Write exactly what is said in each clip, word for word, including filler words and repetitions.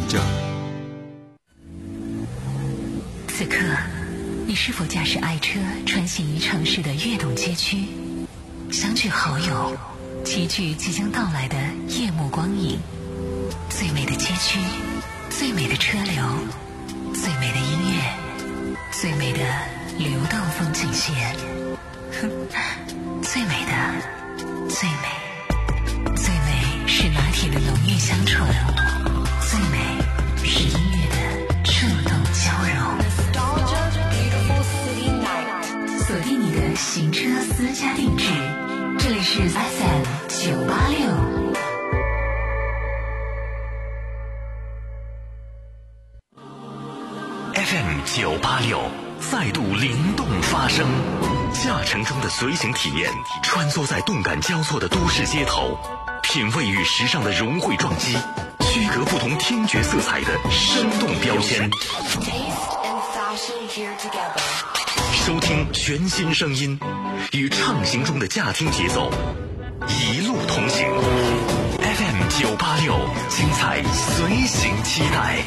者。 此刻，你是否驾驶爱车穿行于城市的跃动街区，相聚好友，齐聚即将到来的夜幕光影？最美的街区，最美的车流，最美的音乐，最美的流动风景线，最美的，最美，最美是拿铁的浓郁香醇，最美是音乐的触动交融。锁定你的行车私家定制，这里是 F M 九八六。 F M 九八六再度灵动发声，驾乘中的随行体验，穿梭在动感交错的都市街头，品味与时尚的融汇撞击，区隔不同听觉色彩的生动标签。收听全新声音，与畅行中的驾听节奏一路同行。F M 九八六，精彩随行期待。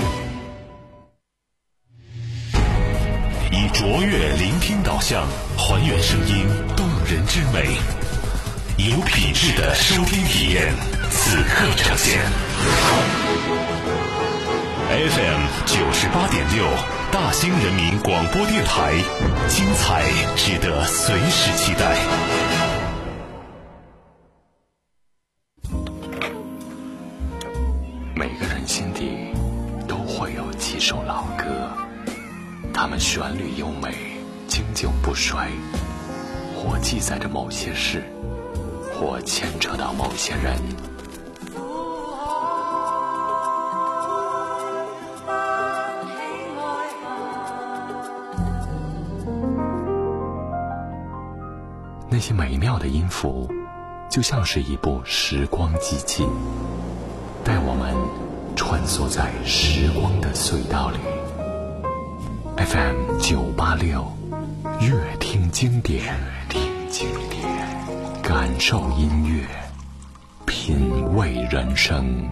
以卓越聆听导向，还原声音动人之美，有品质的收听体验，此刻呈现。F M 九十八点六，大兴人民广播电台，精彩值得随时期待。 每个人心底都会有几首老歌，它们旋律优美，经久不衰，或记载着某些事，或牵扯到某些人。那些美妙的音符，就像是一部时光机器，带我们穿梭在时光的隧道里。F M 九八六，乐听经典，乐听经典，感受音乐，品味人生。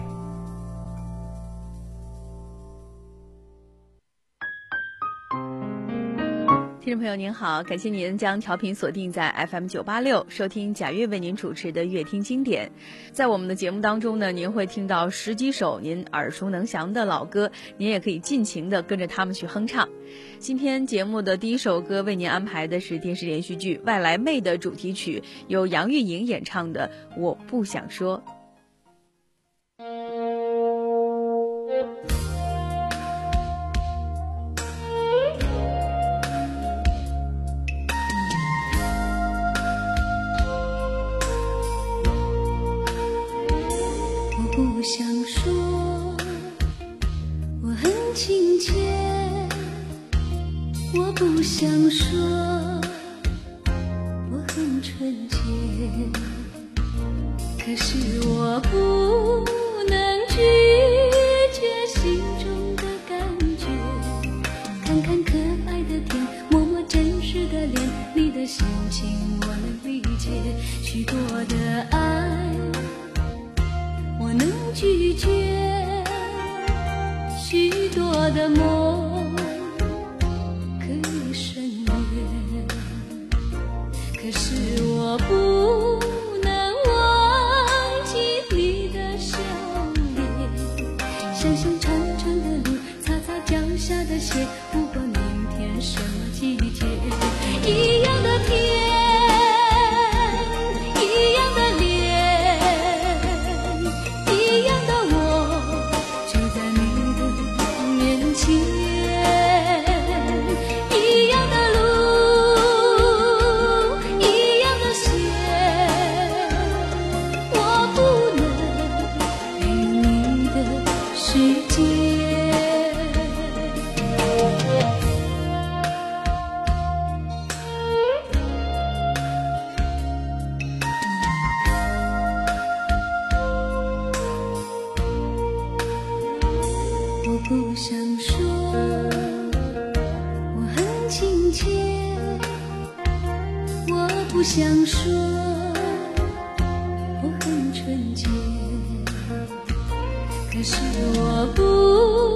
听众朋友您好，感谢您将调频锁定在 F M 九八六，收听贾悦为您主持的乐听经典。在我们的节目当中呢，您会听到十几首您耳熟能详的老歌，您也可以尽情的跟着他们去哼唱。今天节目的第一首歌为您安排的是电视连续剧《外来妹》的主题曲，由杨钰莹演唱的《我不想说》。 不想说我很亲切，我不想说我很纯洁，可是我不能拒绝心中的感觉，看看可爱的天，摸摸真实的脸，你的心情我能理解，许多的爱我能拒绝，许多的梦可以省略，可是我不能忘记你的笑脸，想想长长的路，擦擦脚下的鞋，不管明天什么季节，一样的天，一样的脸，一样的路，一样的线，我不能陪你的世界。我不想说我很亲切，我不想说我很纯洁，可是我不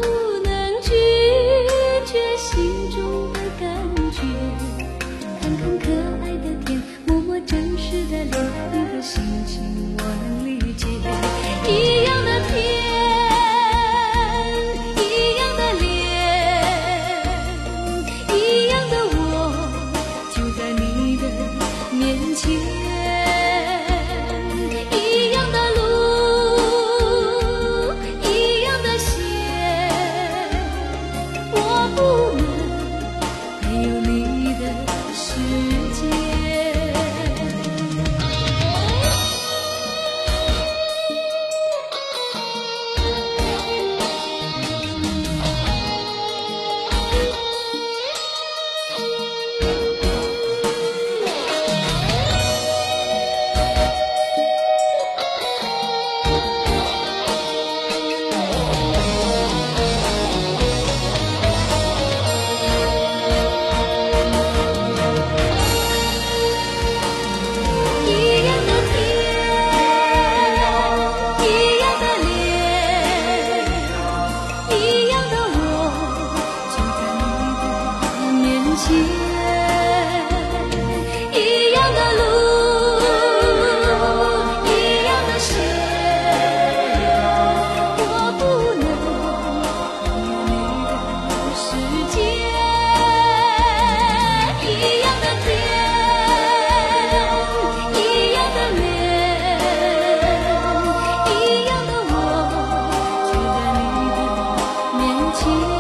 前，一样的路，一样的血，我不能与你的世界，一样的天，一样的脸，一样的我，就在你的面前。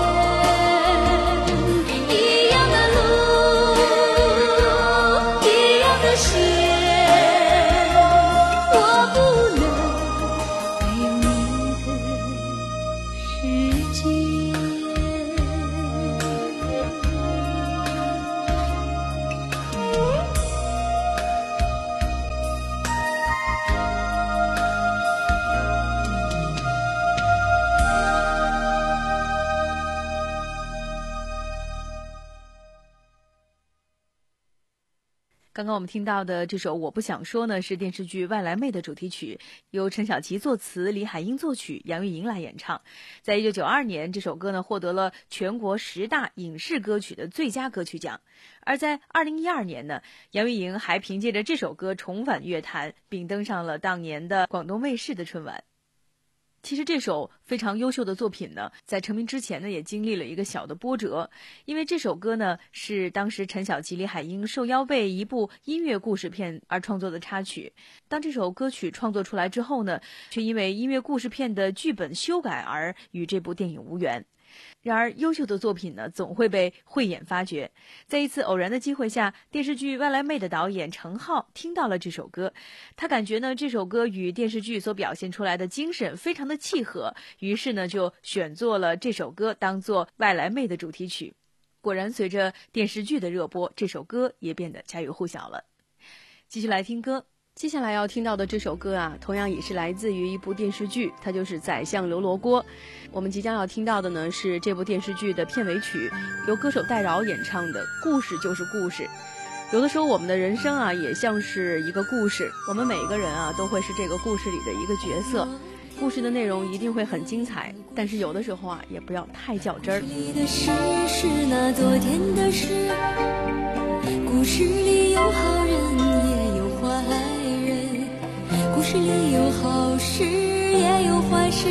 刚刚我们听到的这首《我不想说》呢，是电视剧《外来妹》的主题曲，由陈小琪作词，李海英作曲，杨钰莹来演唱。在一九九二年，这首歌呢获得了全国十大影视歌曲的最佳歌曲奖。而在二零一二年呢，杨钰莹还凭借着这首歌重返乐坛，并登上了当年的广东卫视的春晚。其实这首非常优秀的作品呢，在成名之前呢，也经历了一个小的波折，因为这首歌呢是当时陈小琪、李海英受邀为一部音乐故事片而创作的插曲。当这首歌曲创作出来之后呢，却因为音乐故事片的剧本修改而与这部电影无缘。然而优秀的作品呢，总会被慧眼发掘。在一次偶然的机会下，电视剧《外来妹》的导演程浩听到了这首歌，他感觉呢这首歌与电视剧所表现出来的精神非常的契合，于是呢就选做了这首歌当做《外来妹》的主题曲。果然随着电视剧的热播，这首歌也变得家喻户晓了。继续来听歌。接下来要听到的这首歌啊，同样也是来自于一部电视剧，它就是《宰相刘罗锅》。我们即将要听到的呢，是这部电视剧的片尾曲，由歌手戴娆演唱的《故事就是故事》。有的时候我们的人生啊，也像是一个故事，我们每一个人啊，都会是这个故事里的一个角色。故事的内容一定会很精彩，但是有的时候啊，也不要太较真儿。 的事是那昨天的事，故事里有好人也有坏人，故事里有好事也有坏事。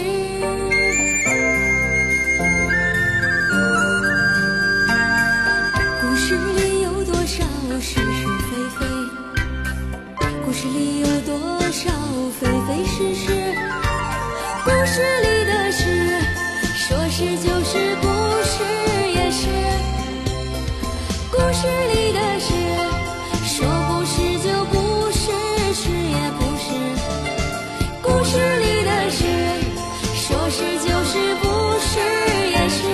故事里有多少是是非非，故事里有多少非非是是。故事里的事，说是就是，不是也是。故事里的事，说不是就不是，是也不是。故事里的事，说是就是，不是也是。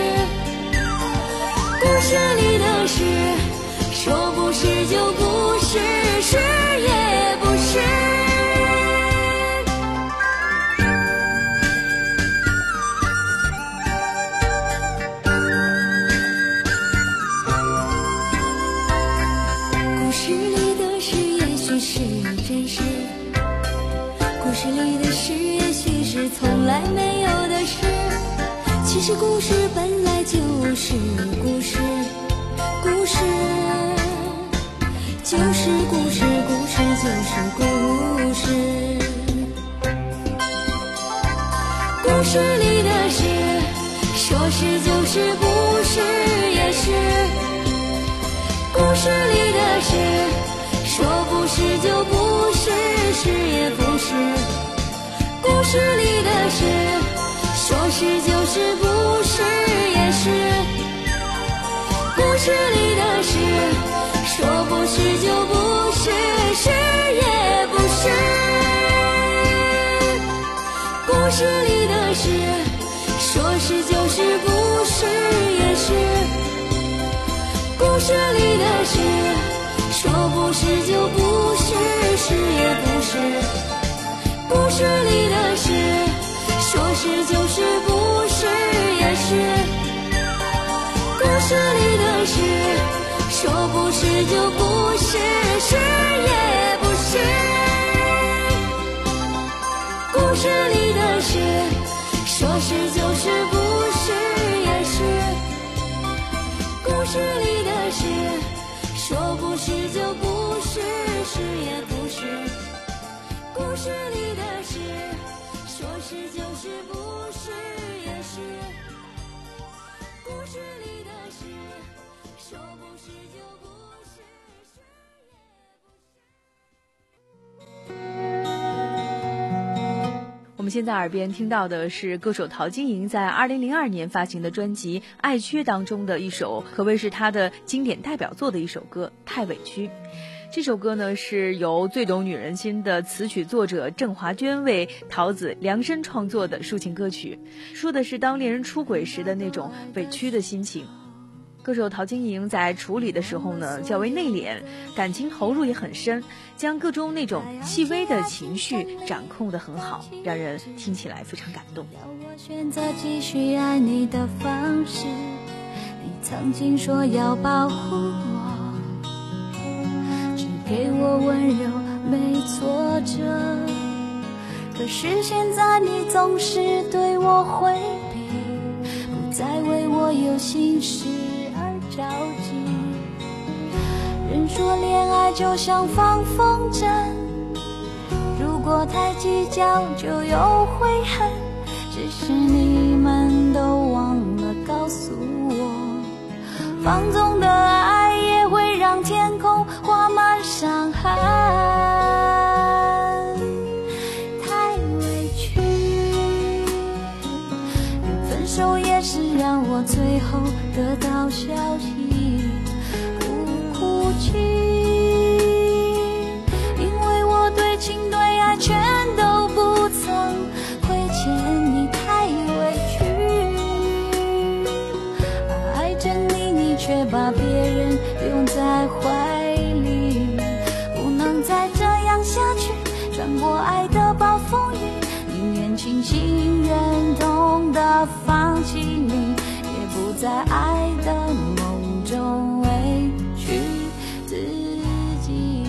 故事里的事，说不是就不是，是也不是。从来没有的事，其实故事本来就是故事，故事就是故事，故事就是故事。故事里的事，说是就是，不是也是。故事里的事，说不是就不是，是也不是。故事里的事，说是就是，不是也是。故事里的事，说不是就不是，是也不是。故事里的事，说是就是，不是也是。故事里的事，说不是就不是，是也不是。故事里的事，说是就是，不是也是。故事里的事，说不是就不是，是也不是。故事里的事，说是就是，不是也是。故事里的事， 是，说不是就不是，是也不是。故事里的事，说是就是，不是也是。故事里的事，说不是就不是，是也不是。 我们现在耳边听到的是歌手陶晶莹在二零零二年发行的专辑《爱缺》当中的一首，可谓是她的经典代表作的一首歌《太委屈》。这首歌呢是由最懂女人心的词曲作者郑华娟为陶子量身创作的抒情歌曲，说的是当恋人出轨时的那种委屈的心情。歌手陶晶莹在处理的时候呢较为内敛，感情投入也很深，将各种那种细微的情绪掌控得很好，让人听起来非常感动。 要我选择继续爱你的方式，你曾经说要保护我，给我温柔没挫折，可是现在你总是对我回避，不再为我有心事而着急。人说恋爱就像放风筝，如果太计较就有悔恨，只是你们都忘了告诉我，放纵的爱也会让天空画满伤痕。太委屈，分手也是让我最后得到消息，不哭泣，因为我对情对爱全都不曾亏欠你。太委屈，爱着你，你却把别人拥在怀里，不能再这样下去，穿过爱的暴风雨，宁愿清醒忍痛的放弃你，也不在爱的梦中委屈自己。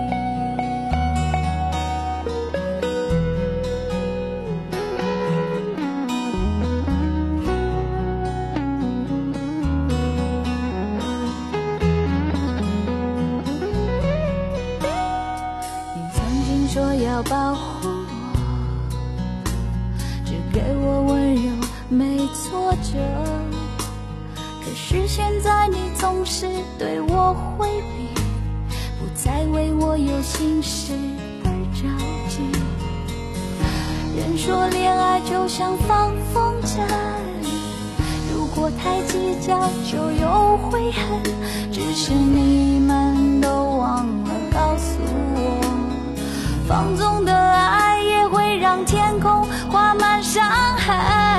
说要保护我，只给我温柔没挫折，可是现在你总是对我回避，不再为我有心事而着急。人说恋爱就像放风筝，如果太计较就有悔恨，只是你们都忘了告诉我，放纵的爱也会让天空画满伤痕。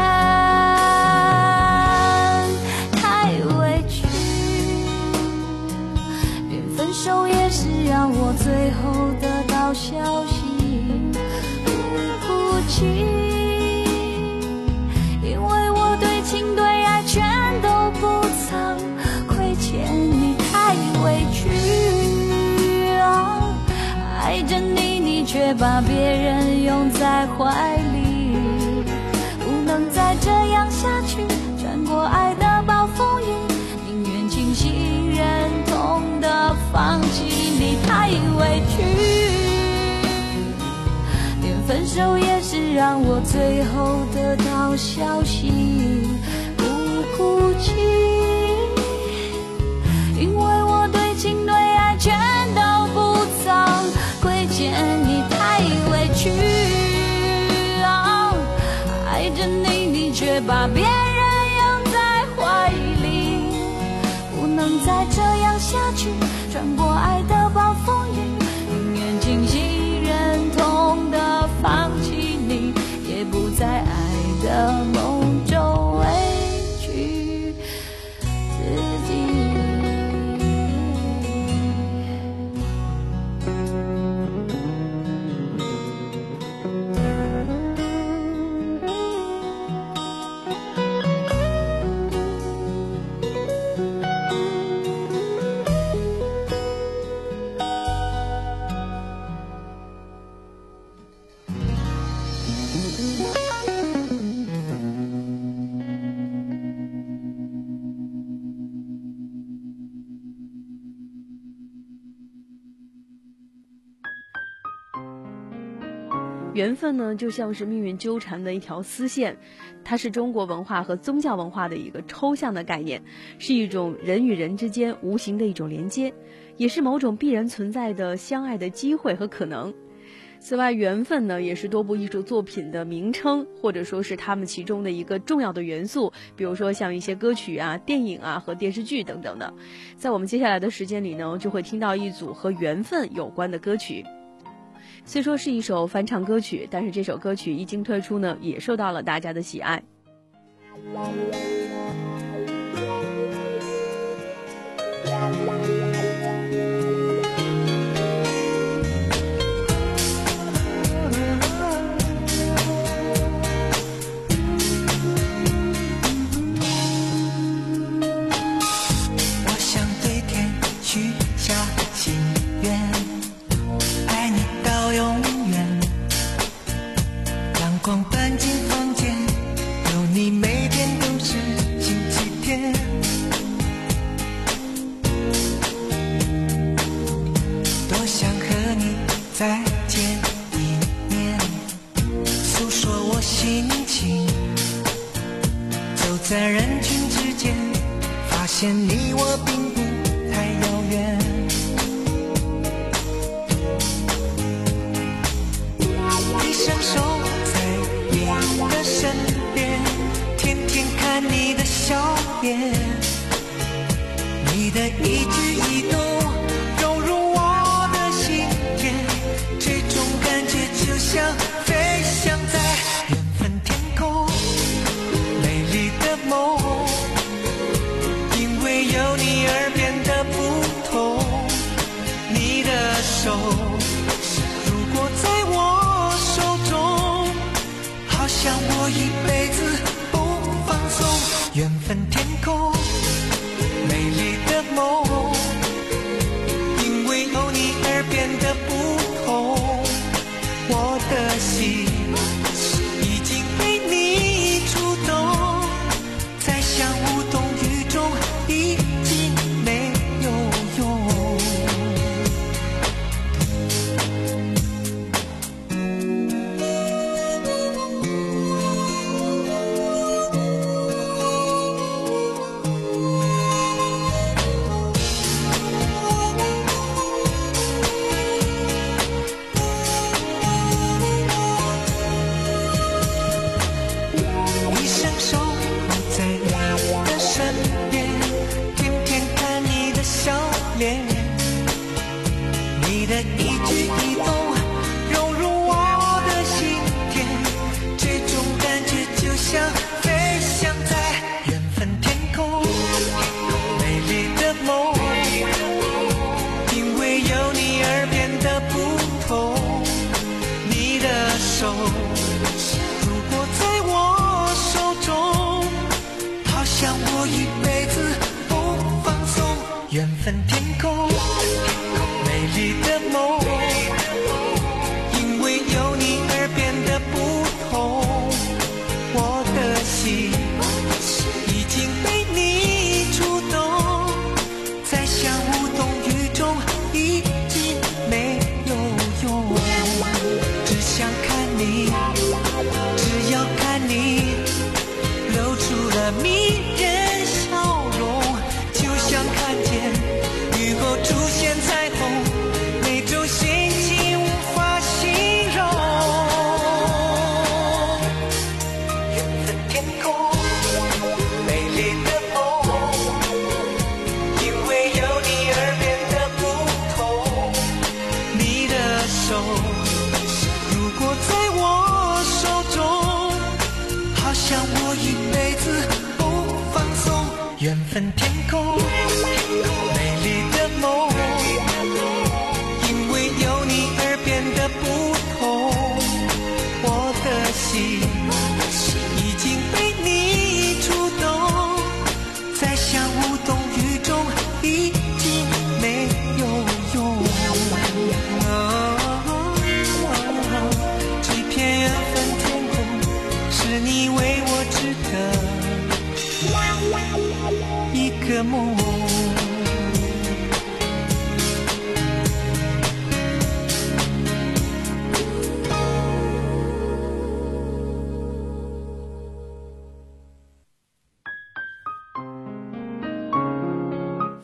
太委屈，连分手也是让我最后得到消息，不哭泣，因为我对情对爱全都不曾亏欠你。太委屈啊，爱着你，你却把别人拥在怀里，不能再这样下去，穿过爱的暴风雨，宁愿清醒忍痛的放弃你。太委屈，连分手也是让我最后得到消息，不哭泣，因为我对情对爱全都不曾亏欠你。太委屈啊，爱着你，你却把别人拥在怀里，不能再这样下去，穿过爱的暴风雨，宁愿清醒忍痛的放弃你，也不在爱的梦中委屈自己。 缘分呢，就像是命运纠缠的一条丝线，它是中国文化和宗教文化的一个抽象的概念，是一种人与人之间无形的一种连接，也是某种必然存在的相爱的机会和可能。此外，缘分呢也是多部艺术作品的名称，或者说是他们其中的一个重要的元素，比如说像一些歌曲啊、电影啊和电视剧等等的。在我们接下来的时间里呢，就会听到一组和缘分有关的歌曲。虽说是一首翻唱歌曲，但是这首歌曲一经推出呢，也受到了大家的喜爱。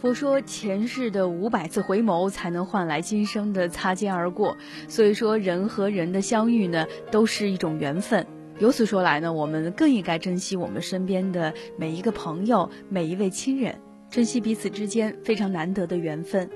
佛说前世的五百次回眸才能换来今生的擦肩而过，所以说人和人的相遇呢，都是一种缘分。由此说来呢，我们更应该珍惜我们身边的每一个朋友，每一位亲人，珍惜彼此之间非常难得的缘分。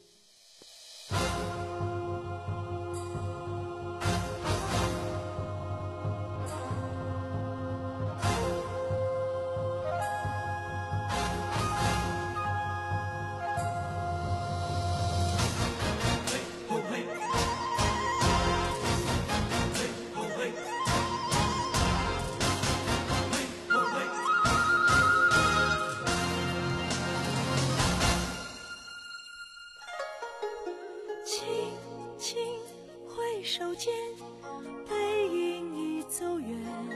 手间背影已走远，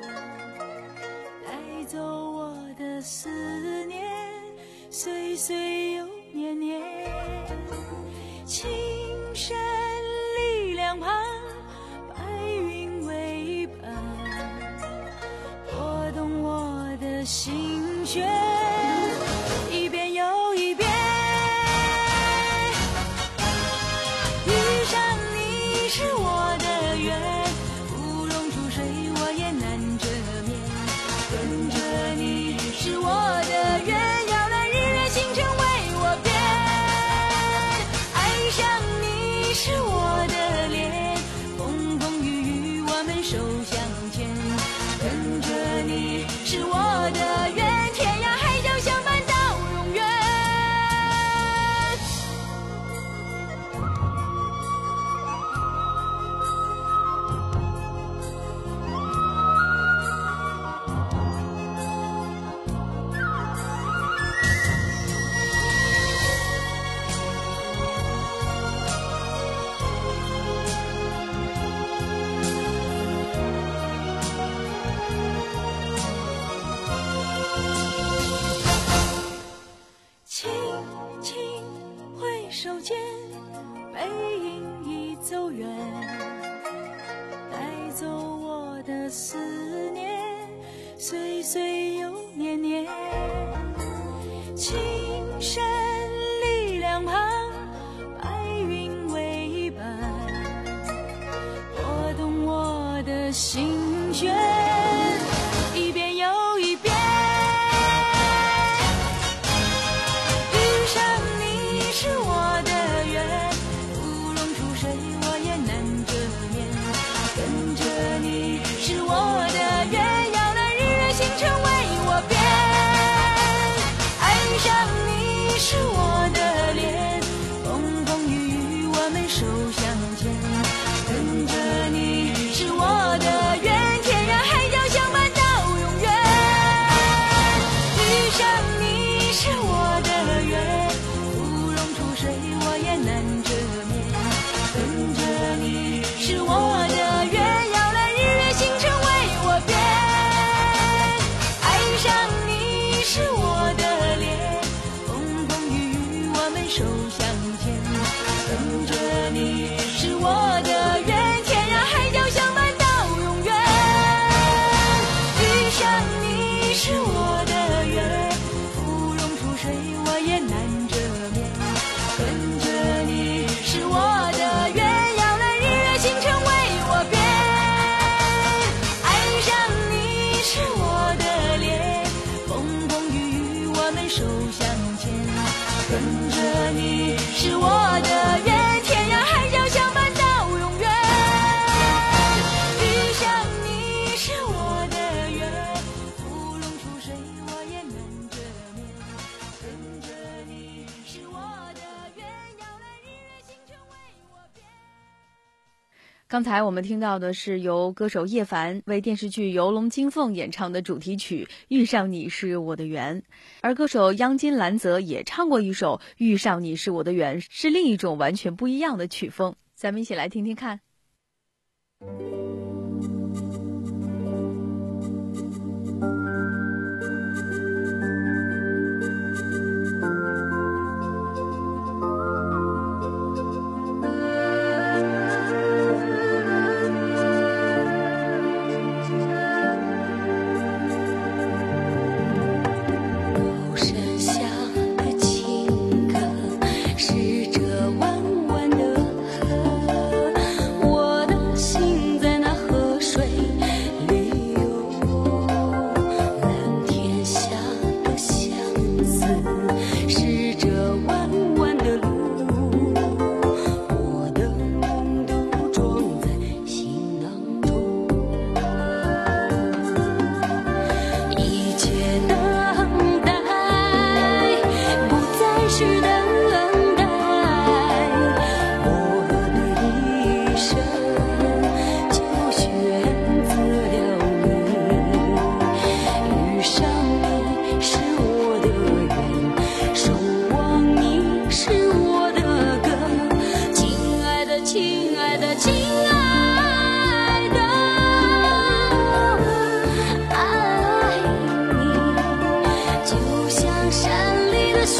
带走我的思念，岁岁又年年。青山里两旁，白云为伴，拨动我的心弦，一遍又一遍。遇上你是我的缘，乌龙出水我也难遮面，跟着你是我的缘，摇篮日月星辰为我变，爱上你是我的脸，风风雨雨我们手相牵，跟着你是我的缘，天涯海角相伴到永远。轻轻挥手间，背影已走远，带走我的思念，岁岁又年年。青山里两旁，白云为伴，拨动我的心弦，一遍又一遍。遇上你是我的缘，乌龙出水我也难遮面，跟着你是我的缘，摇篮日月星辰为我变，爱上你是我的脸，风风雨雨我们手相牵，跟着你是我的缘，天涯海角相伴到永远。遇上你是我的缘，乌龙出水我也难遮面，跟着你是我的缘，摇篮日月星辰为我变，爱上你是我的脸，风风雨雨我们手相牵，跟着你是我的缘，天涯海角相伴到永远。遇上你是我的缘，乌龙出水我也难遮面，跟着你是我的缘，摇篮日月星辰为我变，爱上你是我的脸，风风雨雨我们手相牵，跟着你是我的缘，天涯海角相伴到永远。遇上你是我的缘，乌龙出水我也难遮面，跟着你是我的缘，摇篮日月星辰为我变。 刚才我们听到的是由歌手叶凡为电视剧《游龙金凤》演唱的主题曲《遇上你是我的缘》，而歌手央金兰泽也唱过一首《遇上你是我的缘》，是另一种完全不一样的曲风，咱们一起来听听看。 高山下的青续等待，我的一生就选择了你，遇上你是我的缘，守望你是我的歌，亲爱的亲爱的亲爱的，爱你就像山里的雪，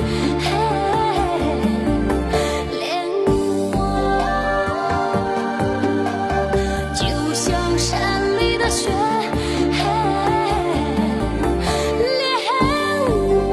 恋我就像山里的雪，恋我。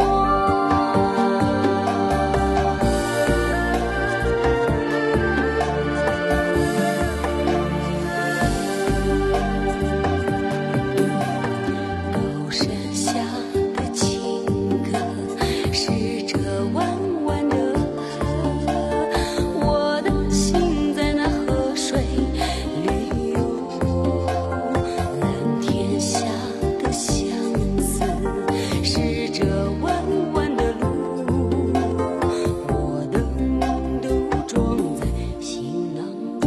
高山下的情歌，是这弯弯的河，我的心在那河水里游。蓝天下的相思，是这弯弯的路，我的梦都装在行囊中。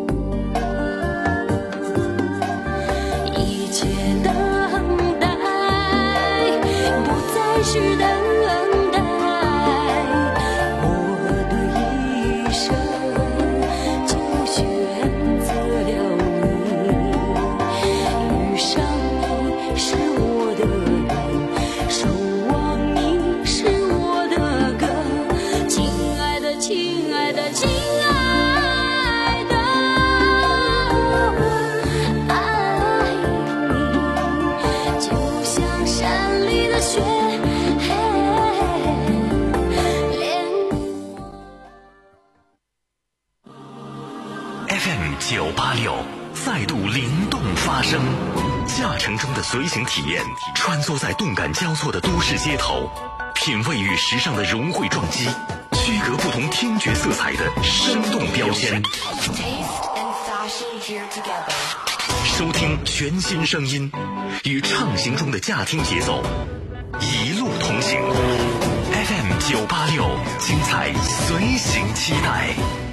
一切等待，不再是等待，我的一生就选择了你，遇上你是我的缘，守望你是我的歌，亲爱的亲爱的亲爱的，爱你就像山里的雪，恋我。 F M 九八六再度灵动发声，驾乘中的随行体验，穿梭在动感交错的都市街头，品味与时尚的融汇撞击，区隔不同听觉色彩的生动标签。收听全新声音，与畅行中的驾听节奏，一路同行。F M 九八六，精彩随行期待。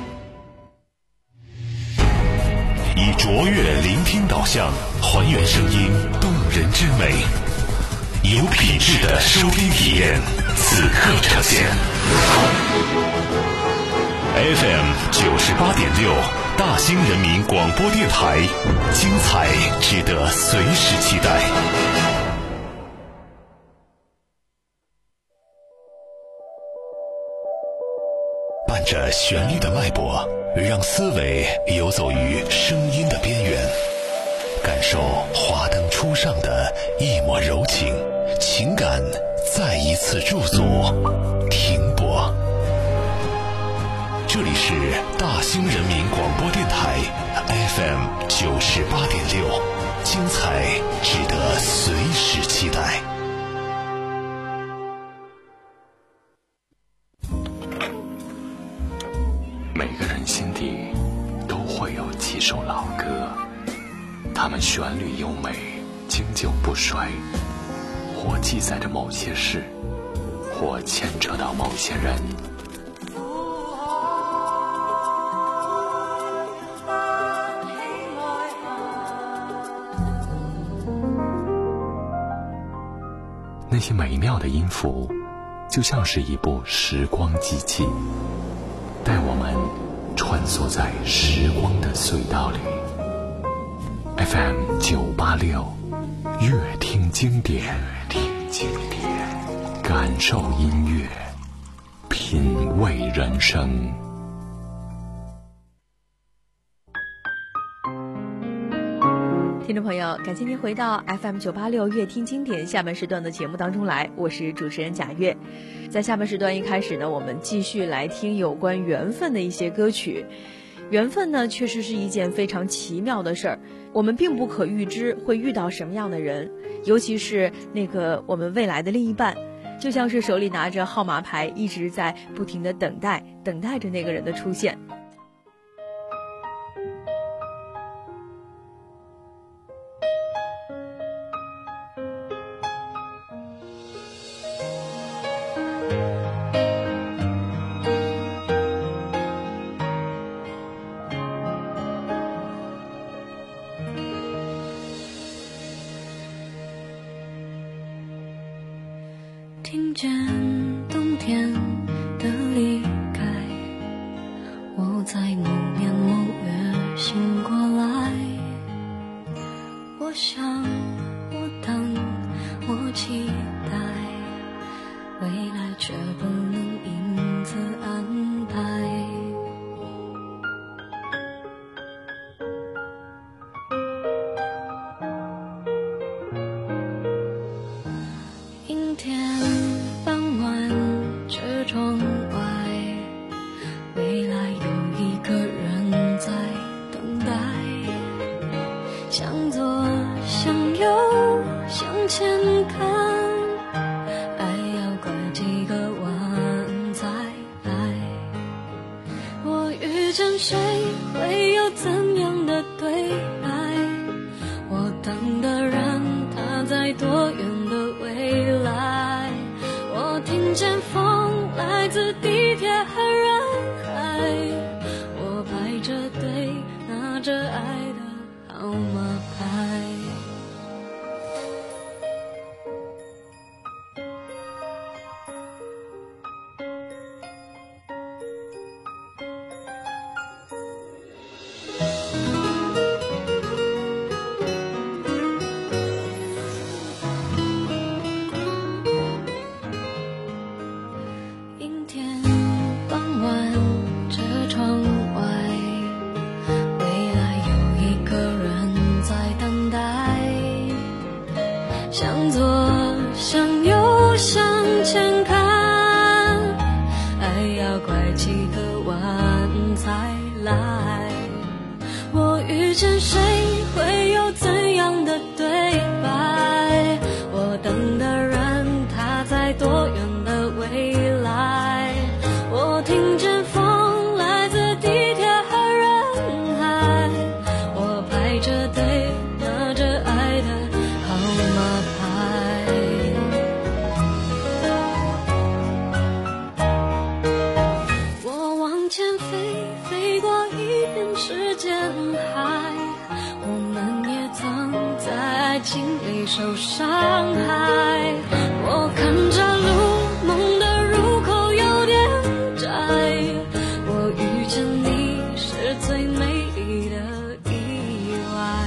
以卓越聆听导向，还原声音动人之美，有品质的收听体验，此刻呈现。F M 九十八点六，大兴人民广播电台，精彩值得随时期待。伴着旋律的脉搏，让思维游走于声音的边缘，感受华灯初上的一抹柔情，情感再一次驻足停泊。这里是大兴人民广播电台 F M 九十八点六，精彩值得随时期待。 每个人心底都会有几首老歌，它们旋律优美，经久不衰，或记载着某些事，或牵扯到某些人。那些美妙的音符，就像是一部时光机器，带我们穿梭在时光的隧道里。F M 九八六，乐听经典，乐听经典，感受音乐，品味人生。 听众朋友，感谢您回到 F M 九八六乐听经典下半时段的节目当中来，我是主持人贾月。在下半时段一开始呢，我们继续来听有关缘分的一些歌曲。缘分呢，确实是一件非常奇妙的事儿，我们并不可预知会遇到什么样的人，尤其是那个我们未来的另一半，就像是手里拿着号码牌，一直在不停地等待，等待着那个人的出现。 听见冬天的离开，我在某年某月醒过来，我想我等我期待，未来却不能因此安排。阴天傍晚，车窗外，未来有一个人在等待，向左向右向前看，爱要拐几个弯才来。我遇见谁会有怎样的对白，我等的人他在多远的未来，我听见风来自地铁和人海，我排着队拿着爱的号码牌。阴天傍晚，车窗外，未来有一个人在等待，向左向右向前看，爱要拐几个弯才来。我遇见谁会有怎样的对白，我等的人他在多远的未来，我听见风来自地铁和人海，我排着队拿着爱的号码牌。我往前飞，飞过一片时间海，我们也曾在爱情里受伤害，我看着路，梦的入口有点窄，我遇见你是最美丽的意外，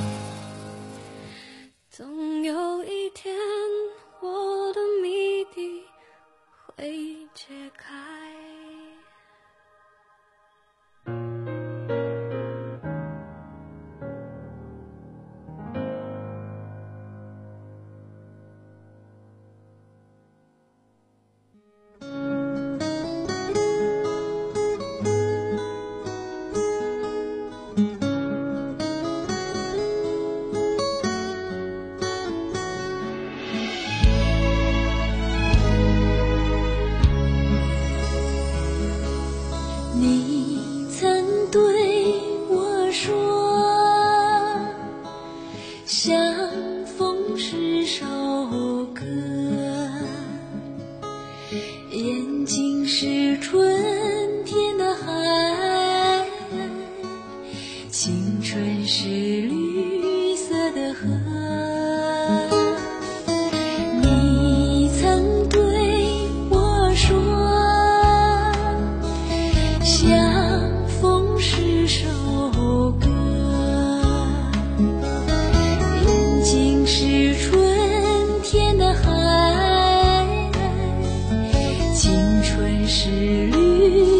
总有一天我的谜底会解开。 你曾对我说，相逢是首歌，眼睛是春天的海，青春是绿色的河。你曾对我说，相逢是首歌，眼睛是春天的海，青春是绿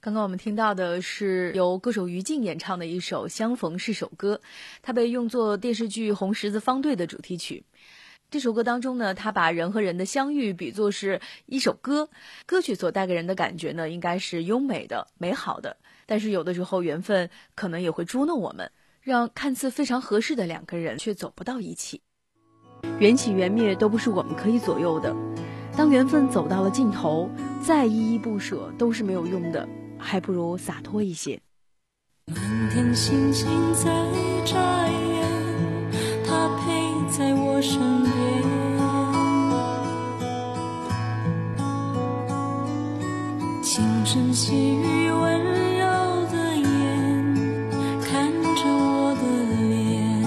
刚刚我们听到的是由歌手于静演唱的一首《相逢是首歌》，它被用作电视剧《红十字方队》的主题曲。这首歌当中呢，他把人和人的相遇比作是一首歌，歌曲所带给人的感觉呢，应该是优美的、美好的。但是有的时候缘分可能也会捉弄我们，让看似非常合适的两个人却走不到一起。缘起缘灭都不是我们可以左右的，当缘分走到了尽头，再依依不舍都是没有用的，还不如洒脱一些。 满天星星在眨眼，他陪在我身边，轻声细语温柔的眼，看着我的脸，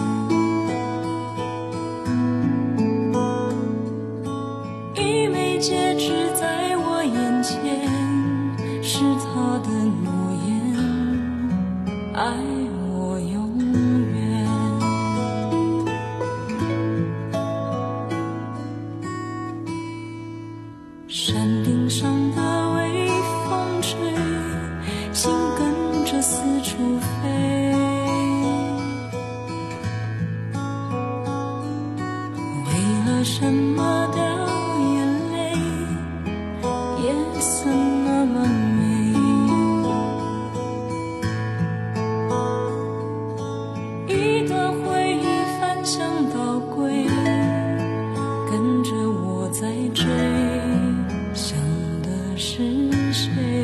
一枚戒指在我眼前，是他的诺言，爱我永远。山顶上的微风吹，心跟着四处飞，为了什么掉眼泪，夜色那么美，一段回忆翻箱倒柜，跟着我在追，想的是谁？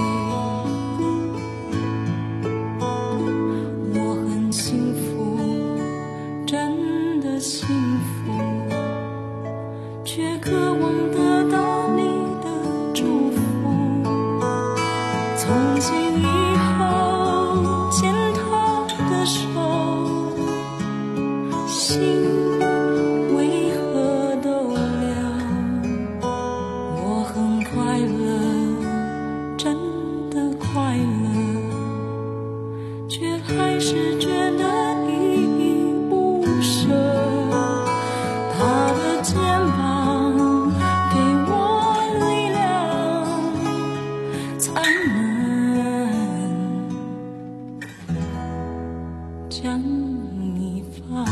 我很幸福，真的幸福，却渴望得到你的祝福。从今以后牵他的手，心为何都了？我很快乐，真的快乐，却还是觉得依依不舍。他的肩膀给我力量，才能将你放。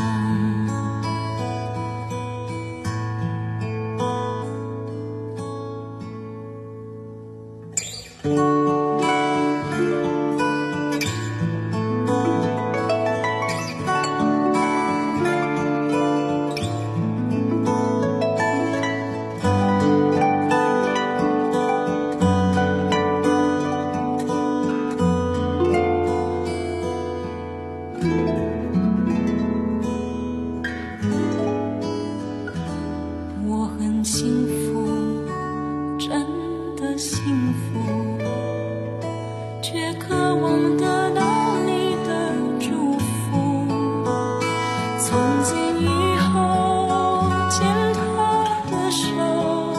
我很幸福，真的幸福，却渴望得到你的祝福。从今以后牵他的手，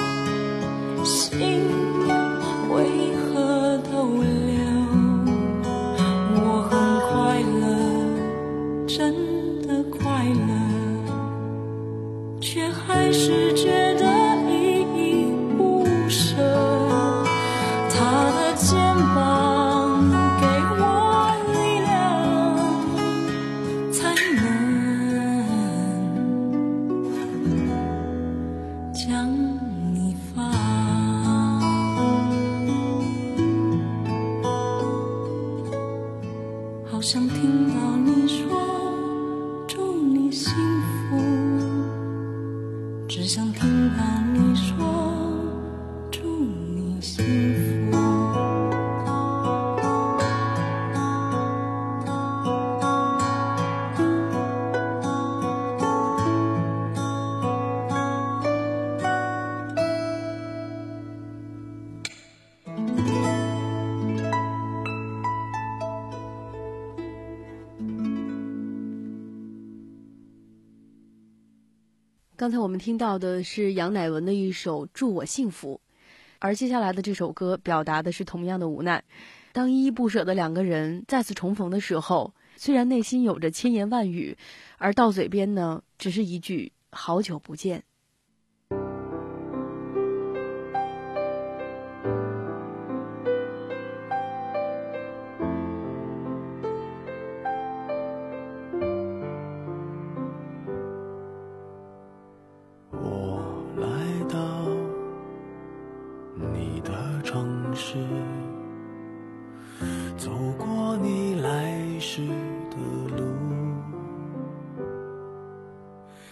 心为何都留？我很快乐，真的快乐，却还是觉得依依不舍。他的肩膀给我力量，才能将你放。好想听到你说祝你幸福，只想听到你说祝你幸福。 刚才我们听到的是杨乃文的一首《祝我幸福》，而接下来的这首歌表达的是同样的无奈。当依依不舍的两个人再次重逢的时候，虽然内心有着千言万语，而到嘴边呢，只是一句好久不见。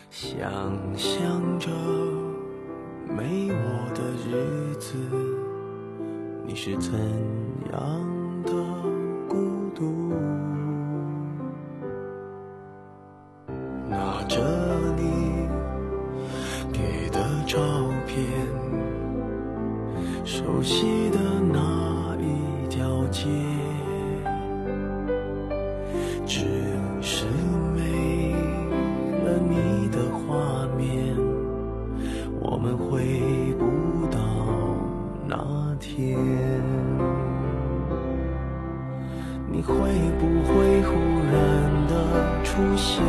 想象着没我的日子，你是怎样的孤独？拿着你给的照片，熟悉的那一条街，只是没了你的画面，我们回不到那天。你会不会忽然的出现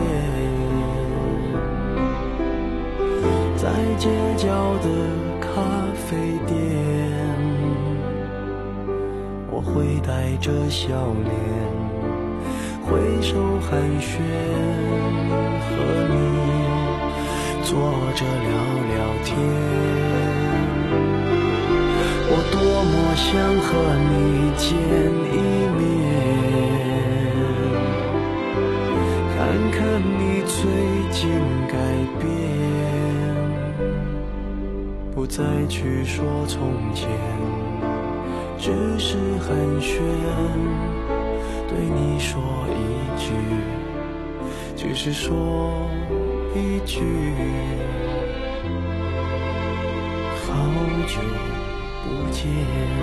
在街角的咖啡店？我会带着笑脸挥手寒暄，和你坐着聊聊天。我多么想和你见一面，看看你最近改变，不再去说从前，只是寒暄，对你说一句，只是说一句，好久不见。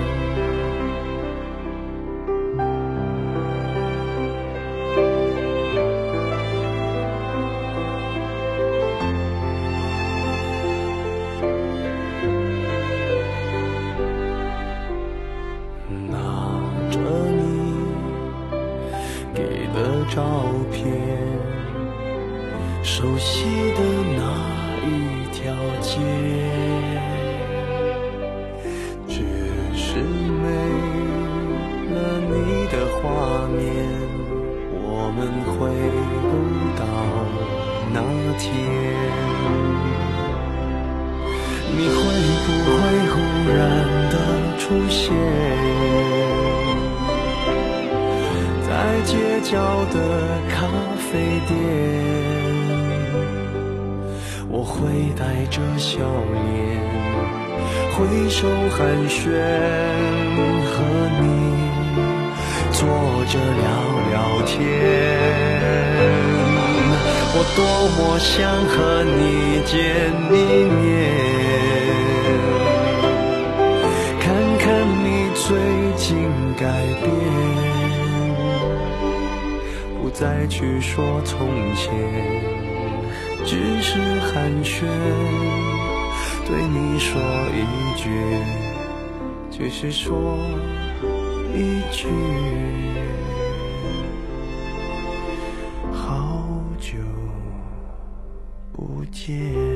照片，熟悉的那一条街，只是没了你的画面，我们回不到那天。你会不会忽然的出现在街角的咖啡店？我会带着笑脸挥手寒暄，和你坐着聊聊天。我多么想和你见一面，看看你最近改变，不再去说从前，只是寒暄，对你说一句，只是说一句，好久不见。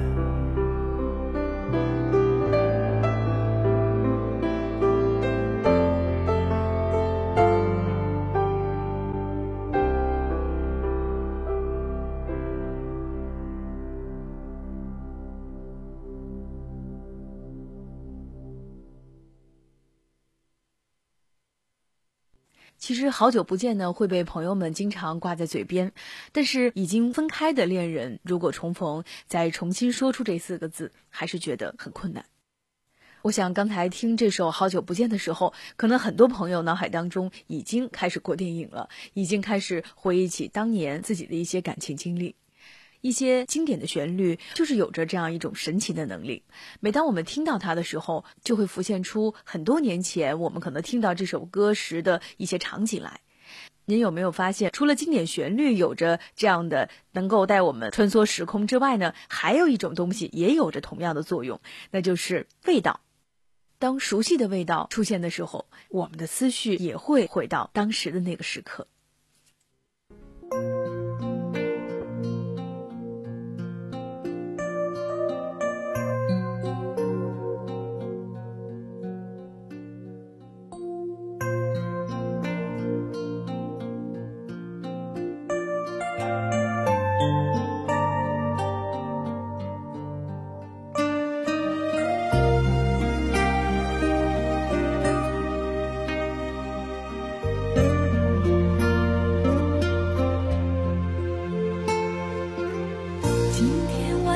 其实好久不见呢，会被朋友们经常挂在嘴边，但是已经分开的恋人如果重逢，再重新说出这四个字，还是觉得很困难。我想刚才听这首《好久不见》的时候，可能很多朋友脑海当中已经开始过电影了，已经开始回忆起当年自己的一些感情经历。一些经典的旋律就是有着这样一种神奇的能力，每当我们听到它的时候，就会浮现出很多年前我们可能听到这首歌时的一些场景来。您有没有发现，除了经典旋律有着这样的能够带我们穿梭时空之外呢，还有一种东西也有着同样的作用，那就是味道。当熟悉的味道出现的时候，我们的思绪也会回到当时的那个时刻。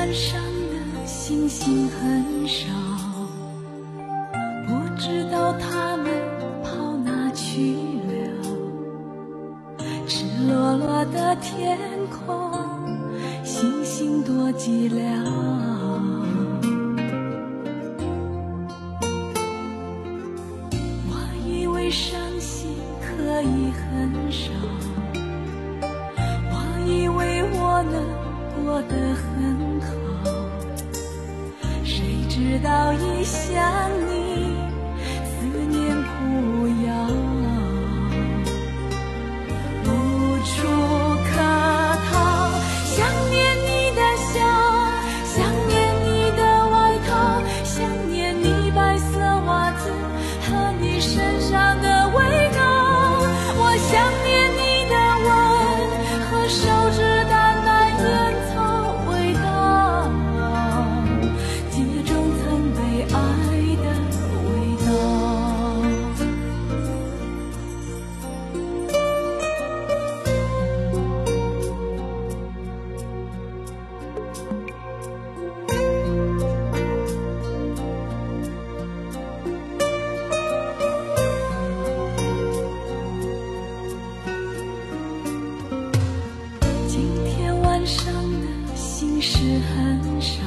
晚上的星星很少，不知道他们跑哪去了。赤裸裸的天空，星星多寂寥。我以为伤心可以很少，我以为我能过得很好，谁知道一想你，思念苦药，无处可逃。想念你的笑，想念你的外套，想念你白色袜子和你身上的味道。我想念你的吻和手指淡淡烟草味道，记忆中曾被爱的味道。今天晚上的心事很少，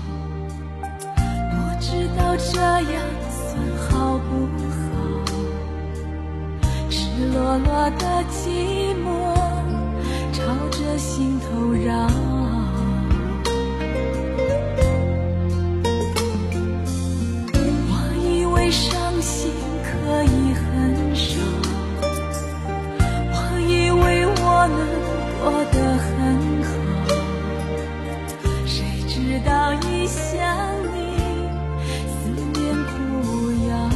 不知道这样算好不好。赤裸裸的寂寞朝着心头绕。我以为伤心可以很少，我以为我能过得很好，谁知道一想你，思念苦药，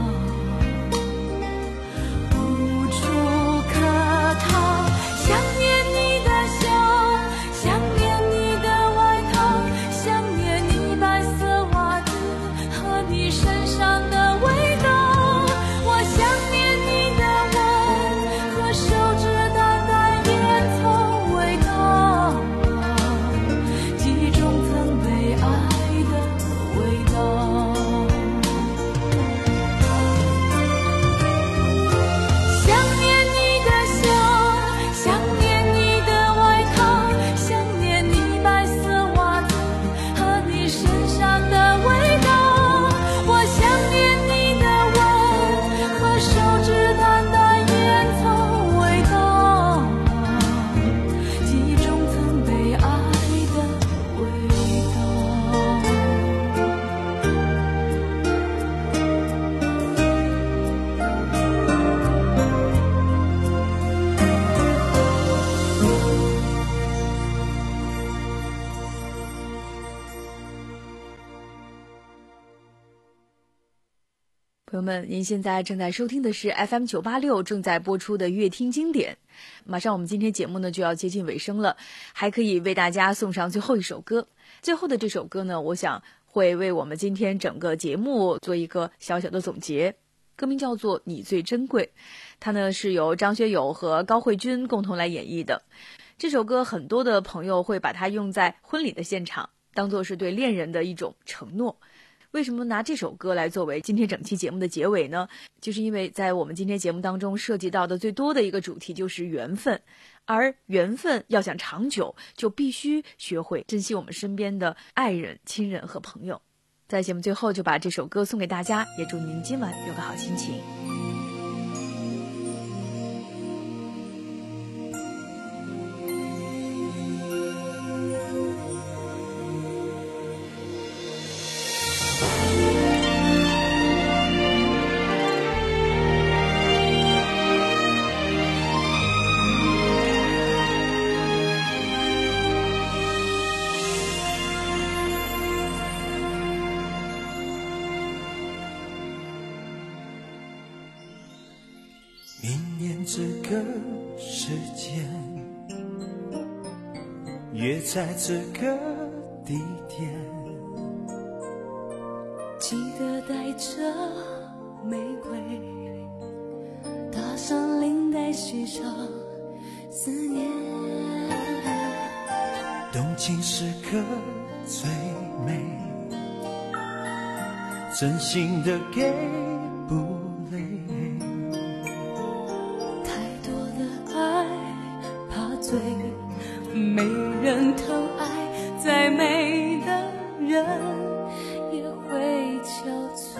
无处可逃。想念你的笑，想念你的外套，想念你白色袜子和你身上的味道。我想念你的吻和手指淡淡烟草味道，记忆中曾被爱的味道。想念你的笑，想念你的外套，想念你白色袜子和你身上的味道。我想念你的吻和手指淡淡烟草味道，记忆中曾被爱的味道。 朋友们，您现在正在收听的是 F M 九八六 正在播出的乐听经典。马上我们今天节目呢就要接近尾声了，还可以为大家送上最后一首歌。最后的这首歌呢，我想会为我们今天整个节目做一个小小的总结。歌名叫做《你最珍贵》，它呢是由张学友和高慧君共同来演绎的。这首歌很多的朋友会把它用在婚礼的现场，当作是对恋人的一种承诺。为什么拿这首歌来作为今天整期节目的结尾呢？就是因为在我们今天节目当中涉及到的最多的一个主题就是缘分，而缘分要想长久，就必须学会珍惜我们身边的爱人、亲人和朋友。在节目最后就把这首歌送给大家，也祝您今晚有个好心情。 明年这个时间，约在这个地点， 记得带着玫瑰，搭上领带，续上思念。 动情时刻最美，真心的给不累。 太多的爱怕醉，没人疼爱，再美的人也会憔悴。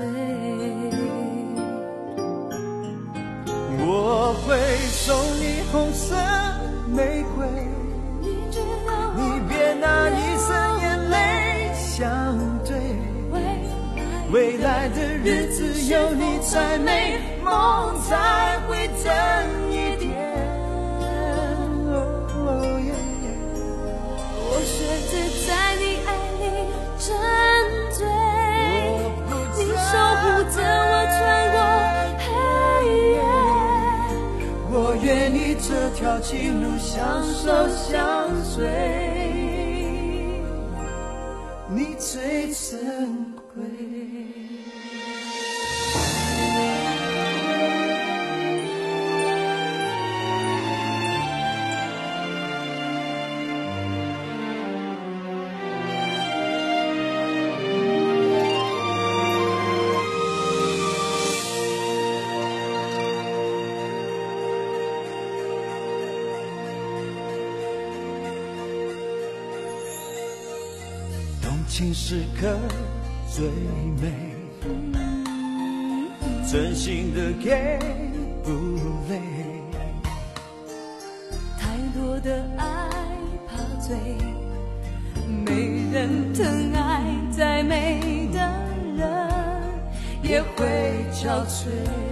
我会送你红色玫瑰，你别拿一生眼泪相对，未来的日子有你才美，梦才会真一点。 我选择在你爱里沉醉，你守护着我穿过黑夜。 我愿你这条情路相守相随，你最珍贵。情时刻最美，真心的给不累。 太多的爱怕醉，没人疼爱，再美的人也会憔悴。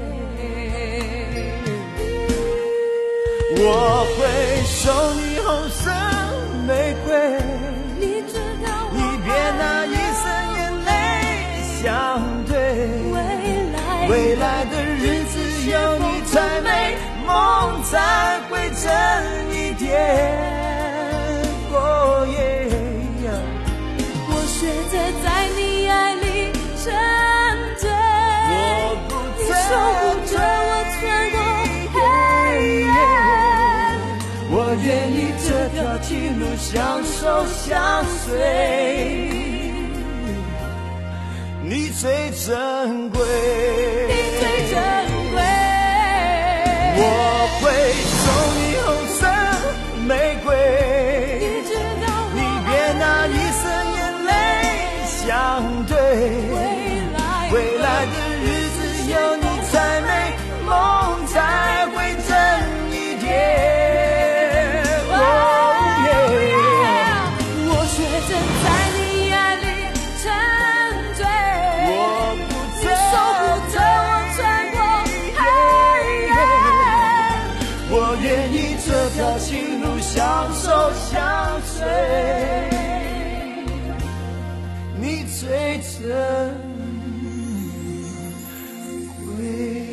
我会送你红色玫瑰， 你知道你别拿一生眼泪相对， 未来未来的日子有你才美，梦才会真一点。哦耶！ 我选择在你爱里沉醉， 我不你守护着我穿过黑夜。 我愿意这条情路相守相随，你最珍贵， 你最珍贵。 我会送你红色玫瑰， 你知道你别拿一生眼泪相对， 未来未来的日子有你才美，梦才会真一点。这条情路相守相随，你最珍贵。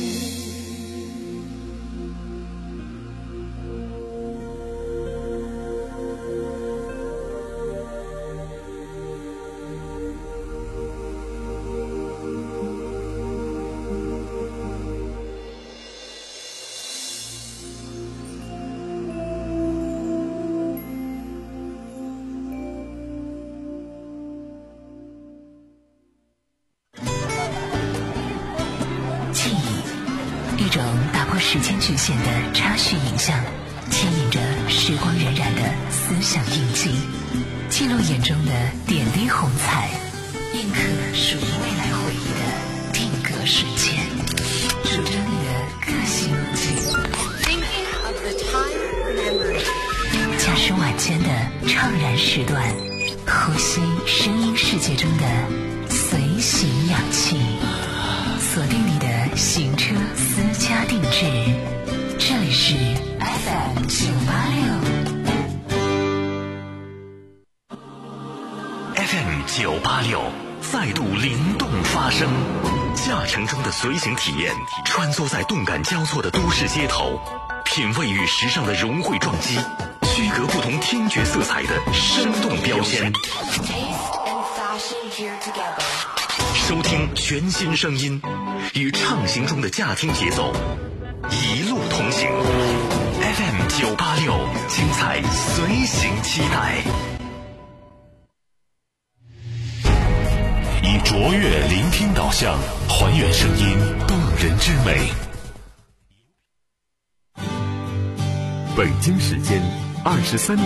一种打破时间局限的插叙影像，牵引着时光荏苒的思想印记，记录眼中的点滴红彩，印刻属于未来回忆的定格瞬间，主张你的个性路径。驾驶晚间的怅然时段，呼吸声音世界中的随行氧气，锁定你的行车私家定制，这里是 F M 九八六 F M 九八六再度灵动发声，驾乘中的随行体验，穿梭在动感交错的都市街头，品味与时尚的融汇撞击，区隔不同听觉色彩的生动标签，收听全新声音，与畅行中的驾听节奏一路同行。 F M 九八六精彩随行期待。 卓越聆听导向，还原声音动人之美。北京时间二十三